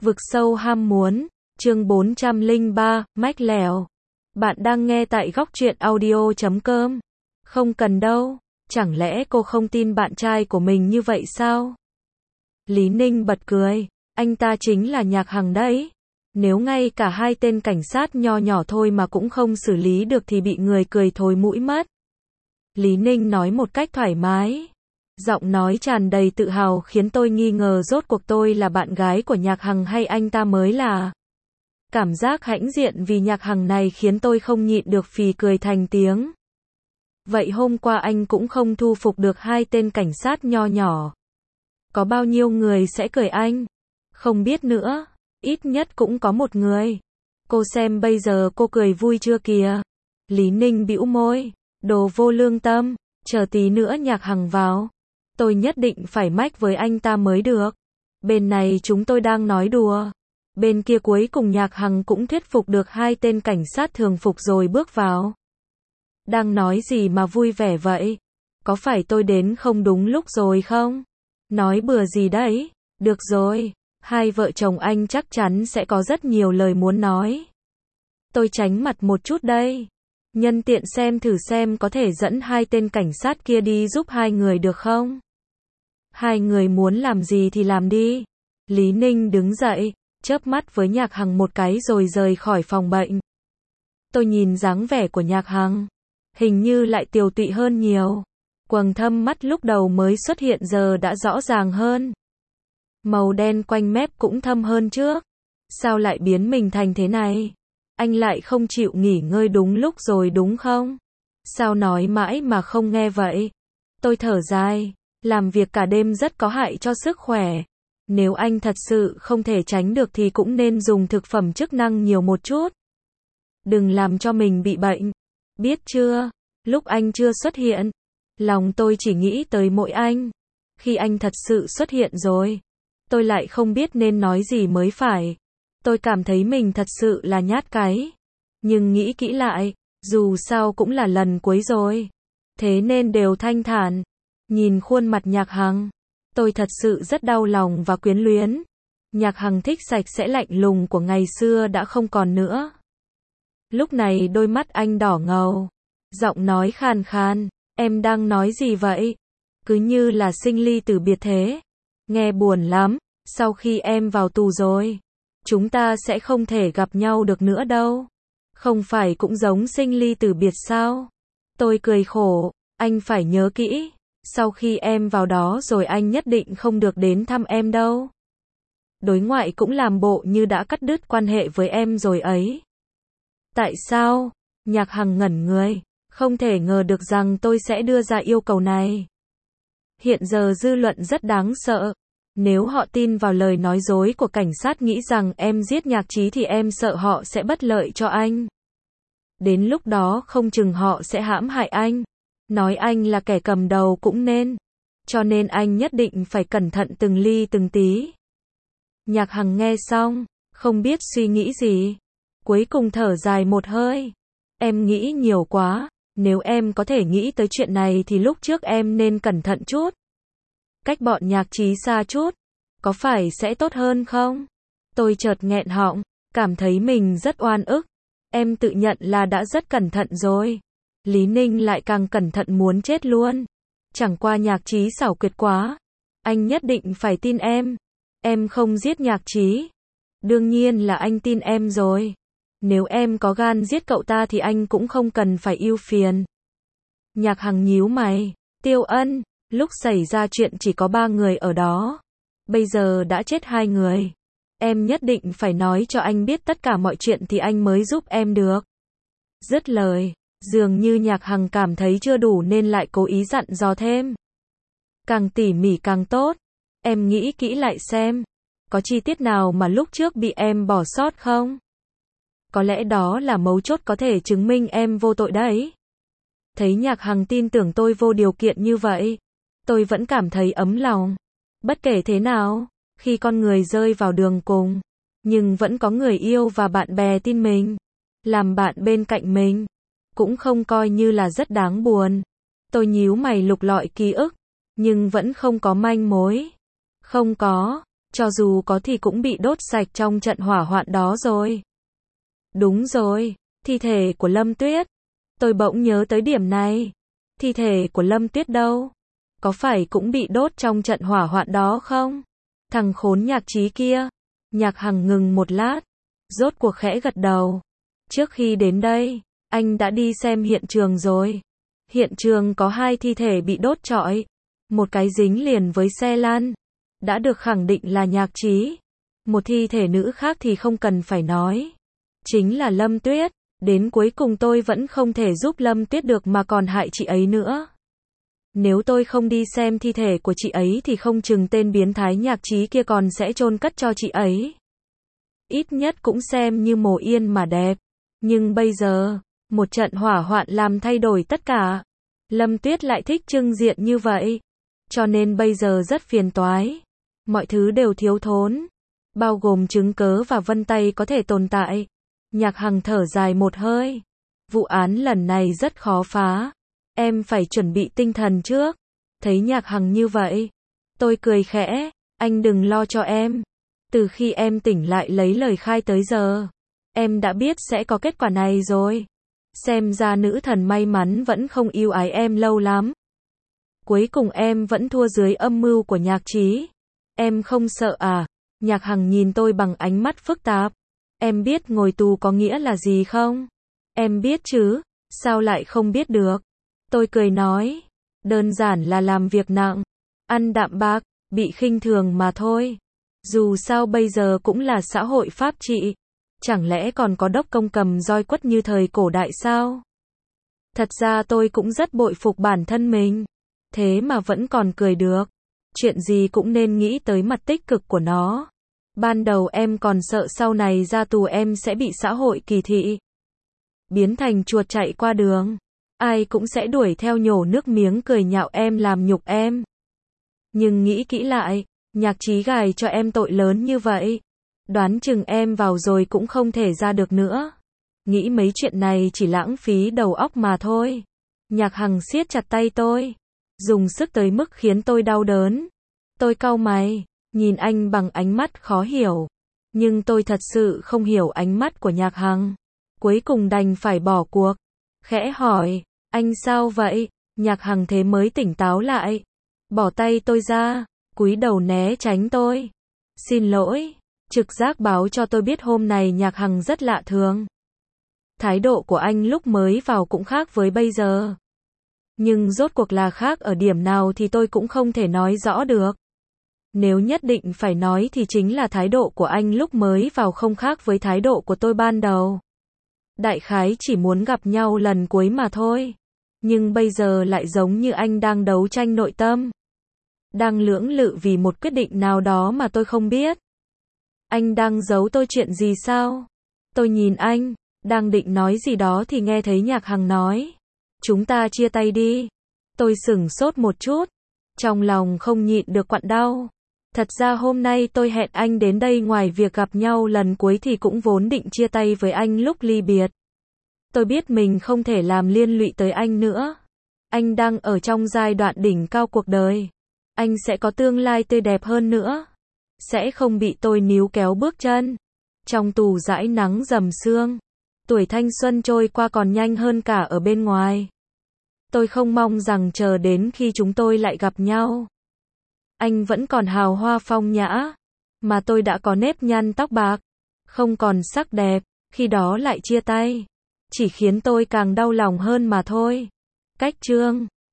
Vực sâu ham muốn, chương 403, mách lèo. Bạn đang nghe tại góc truyện audio.com. Không cần đâu, chẳng lẽ cô không tin bạn trai của mình như vậy sao? Lý Ninh bật cười, anh ta chính là Nhạc Hằng đấy. Nếu ngay cả hai tên cảnh sát nho nhỏ thôi mà cũng không xử lý được thì bị người cười thối mũi mất. Lý Ninh nói một cách thoải mái. Giọng nói tràn đầy tự hào khiến tôi nghi ngờ rốt cuộc tôi là bạn gái của Nhạc Hằng hay anh ta mới là. Cảm giác hãnh diện vì Nhạc Hằng này khiến tôi không nhịn được phì cười thành tiếng. Vậy hôm qua anh cũng không thu phục được hai tên cảnh sát nho nhỏ. Có bao nhiêu người sẽ cười anh? Không biết nữa, ít nhất cũng có một người. Cô xem bây giờ cô cười vui chưa kìa. Lý Ninh bĩu môi, đồ vô lương tâm, chờ tí nữa Nhạc Hằng vào. Tôi nhất định phải mách với anh ta mới được. Bên này chúng tôi đang nói đùa. Bên kia cuối cùng Nhạc Hằng cũng thuyết phục được hai tên cảnh sát thường phục rồi bước vào. Đang nói gì mà vui vẻ vậy? Có phải tôi đến không đúng lúc rồi không? Nói bừa gì đấy? Được rồi, hai vợ chồng anh chắc chắn sẽ có rất nhiều lời muốn nói. Tôi tránh mặt một chút đây. Nhân tiện xem thử xem có thể dẫn hai tên cảnh sát kia đi giúp hai người được không? Hai người muốn làm gì thì làm đi. Lý Ninh đứng dậy, chớp mắt với Nhạc Hằng một cái rồi rời khỏi phòng bệnh. Tôi nhìn dáng vẻ của Nhạc Hằng, hình như lại tiều tụy hơn nhiều. Quầng thâm mắt lúc đầu mới xuất hiện giờ đã rõ ràng hơn. Màu đen quanh mép cũng thâm hơn trước. Sao lại biến mình thành thế này? Anh lại không chịu nghỉ ngơi đúng lúc rồi đúng không? Sao nói mãi mà không nghe vậy? Tôi thở dài, làm việc cả đêm rất có hại cho sức khỏe. Nếu anh thật sự không thể tránh được thì cũng nên dùng thực phẩm chức năng nhiều một chút. Đừng làm cho mình bị bệnh. Biết chưa? Lúc anh chưa xuất hiện, lòng tôi chỉ nghĩ tới mỗi anh. Khi anh thật sự xuất hiện rồi, tôi lại không biết nên nói gì mới phải. Tôi cảm thấy mình thật sự là nhát cái. Nhưng nghĩ kỹ lại, dù sao cũng là lần cuối rồi. Thế nên đều thanh thản. Nhìn khuôn mặt Nhạc Hằng, tôi thật sự rất đau lòng và quyến luyến. Nhạc Hằng thích sạch sẽ lạnh lùng của ngày xưa đã không còn nữa. Lúc này đôi mắt anh đỏ ngầu, giọng nói khàn khàn, em đang nói gì vậy? Cứ như là sinh ly tử biệt thế. Nghe buồn lắm, sau khi em vào tù rồi, chúng ta sẽ không thể gặp nhau được nữa đâu. Không phải cũng giống sinh ly tử biệt sao? Tôi cười khổ, anh phải nhớ kỹ. Sau khi em vào đó rồi anh nhất định không được đến thăm em đâu. Đối ngoại cũng làm bộ như đã cắt đứt quan hệ với em rồi ấy. Tại sao? Nhạc Hằng ngẩn người, không thể ngờ được rằng tôi sẽ đưa ra yêu cầu này. Hiện giờ dư luận rất đáng sợ. Nếu họ tin vào lời nói dối của cảnh sát nghĩ rằng em giết Nhạc Trí thì em sợ họ sẽ bất lợi cho anh. Đến lúc đó không chừng họ sẽ hãm hại anh. Nói anh là kẻ cầm đầu cũng nên. Cho nên anh nhất định phải cẩn thận từng ly từng tí. Nhạc Hằng nghe xong, không biết suy nghĩ gì. Cuối cùng thở dài một hơi. Em nghĩ nhiều quá. Nếu em có thể nghĩ tới chuyện này thì lúc trước em nên cẩn thận chút. Cách bọn Nhạc Trí xa chút. Có phải sẽ tốt hơn không? Tôi chợt nghẹn họng, cảm thấy mình rất oan ức. Em tự nhận là đã rất cẩn thận rồi. Lý Ninh lại càng cẩn thận muốn chết luôn. Chẳng qua Nhạc Trí xảo quyệt quá. Anh nhất định phải tin em. Em không giết Nhạc Trí. Đương nhiên là anh tin em rồi. Nếu em có gan giết cậu ta thì anh cũng không cần phải ưu phiền. Nhạc Hằng nhíu mày. Tiêu Ân, lúc xảy ra chuyện chỉ có 3 người ở đó. Bây giờ đã chết 2 người. Em nhất định phải nói cho anh biết tất cả mọi chuyện thì anh mới giúp em được. Dứt lời, dường như Nhạc Hằng cảm thấy chưa đủ nên lại cố ý dặn dò thêm. Càng tỉ mỉ càng tốt. Em nghĩ kỹ lại xem. Có chi tiết nào mà lúc trước bị em bỏ sót không? Có lẽ đó là mấu chốt có thể chứng minh em vô tội đấy. Thấy Nhạc Hằng tin tưởng tôi vô điều kiện như vậy, tôi vẫn cảm thấy ấm lòng. Bất kể thế nào, khi con người rơi vào đường cùng, nhưng vẫn có người yêu và bạn bè tin mình, làm bạn bên cạnh mình, cũng không coi như là rất đáng buồn. Tôi nhíu mày lục lọi ký ức, nhưng vẫn không có manh mối. Không có, Cho dù có thì cũng bị đốt sạch trong trận hỏa hoạn đó rồi. Đúng rồi, thi thể của Lâm Tuyết. Tôi bỗng nhớ tới điểm này. Thi thể của Lâm Tuyết đâu? Có phải cũng bị đốt trong trận hỏa hoạn đó không? Thằng khốn Nhạc Trí kia. Nhạc Hằng ngừng một lát, rốt cuộc khẽ gật đầu. Trước khi đến đây, anh đã đi xem hiện trường rồi. Hiện trường có 2 thi thể bị đốt trọi. Một cái dính liền với xe lăn, đã được khẳng định là Nhạc Trí. Một thi thể nữ khác thì không cần phải nói. Chính là Lâm Tuyết. Đến cuối cùng tôi vẫn không thể giúp Lâm Tuyết được mà còn hại chị ấy nữa. Nếu tôi không đi xem thi thể của chị ấy thì không chừng tên biến thái Nhạc Trí kia còn sẽ chôn cất cho chị ấy. Ít nhất cũng xem như mồ yên mà đẹp. Nhưng bây giờ, một trận hỏa hoạn làm thay đổi tất cả. Lâm Tuyết lại thích trưng diện như vậy. Cho nên bây giờ rất phiền toái. Mọi thứ đều thiếu thốn. Bao gồm chứng cớ và vân tay có thể tồn tại. Nhạc Hằng thở dài một hơi. Vụ án lần này rất khó phá. Em phải chuẩn bị tinh thần trước. Thấy Nhạc Hằng như vậy, tôi cười khẽ. Anh đừng lo cho em. Từ khi em tỉnh lại lấy lời khai tới giờ, em đã biết sẽ có kết quả này rồi. Xem ra nữ thần may mắn vẫn không yêu ái em lâu lắm. Cuối cùng em vẫn thua dưới âm mưu của Nhạc Trí. Em không sợ à? Nhạc Hằng nhìn tôi bằng ánh mắt phức tạp. Em biết ngồi tù có nghĩa là gì không? Em biết chứ, sao lại không biết được? Tôi cười nói, đơn giản là làm việc nặng, ăn đạm bạc, bị khinh thường mà thôi. Dù sao bây giờ cũng là xã hội pháp trị, chẳng lẽ còn có đốc công cầm roi quất như thời cổ đại sao? Thật ra tôi cũng rất bội phục bản thân mình, thế mà vẫn còn cười được. Chuyện gì cũng nên nghĩ tới mặt tích cực của nó. Ban đầu em còn sợ sau này ra tù em sẽ bị xã hội kỳ thị, biến thành chuột chạy qua đường. Ai cũng sẽ đuổi theo nhổ nước miếng cười nhạo em làm nhục em. Nhưng nghĩ kỹ lại, Nhạc Trí gài cho em tội lớn như vậy. Đoán chừng em vào rồi cũng không thể ra được nữa. Nghĩ mấy chuyện này chỉ lãng phí đầu óc mà thôi. Nhạc Hằng siết chặt tay tôi, dùng sức tới mức khiến tôi đau đớn. Tôi cau mày, nhìn anh bằng ánh mắt khó hiểu. Nhưng tôi thật sự không hiểu ánh mắt của Nhạc Hằng. Cuối cùng đành phải bỏ cuộc. Khẽ hỏi, anh sao vậy? Nhạc Hằng thế mới tỉnh táo lại. Bỏ tay tôi ra, cúi đầu né tránh tôi. Xin lỗi, trực giác báo cho tôi biết hôm nay Nhạc Hằng rất lạ thường. Thái độ của anh lúc mới vào cũng khác với bây giờ. Nhưng rốt cuộc là khác ở điểm nào thì tôi cũng không thể nói rõ được. Nếu nhất định phải nói thì chính là thái độ của anh lúc mới vào không khác với thái độ của tôi ban đầu. Đại khái chỉ muốn gặp nhau lần cuối mà thôi. Nhưng bây giờ lại giống như anh đang đấu tranh nội tâm. Đang lưỡng lự vì một quyết định nào đó mà tôi không biết. Anh đang giấu tôi chuyện gì sao? Tôi nhìn anh, đang định nói gì đó thì nghe thấy Nhạc Hằng nói. Chúng ta chia tay đi. Tôi sửng sốt một chút. Trong lòng không nhịn được quặn đau. Thật ra hôm nay tôi hẹn anh đến đây ngoài việc gặp nhau lần cuối thì cũng vốn định chia tay với anh lúc ly biệt. Tôi biết mình không thể làm liên lụy tới anh nữa. Anh đang ở trong giai đoạn đỉnh cao cuộc đời. Anh sẽ có tương lai tươi đẹp hơn nữa. Sẽ không bị tôi níu kéo bước chân. Trong tù dãi nắng rầm sương. Tuổi thanh xuân trôi qua còn nhanh hơn cả ở bên ngoài. Tôi không mong rằng chờ đến khi chúng tôi lại gặp nhau. Anh vẫn còn hào hoa phong nhã. Mà tôi đã có nếp nhăn tóc bạc. Không còn sắc đẹp. Khi đó lại chia tay. Chỉ khiến tôi càng đau lòng hơn mà thôi. Cách chương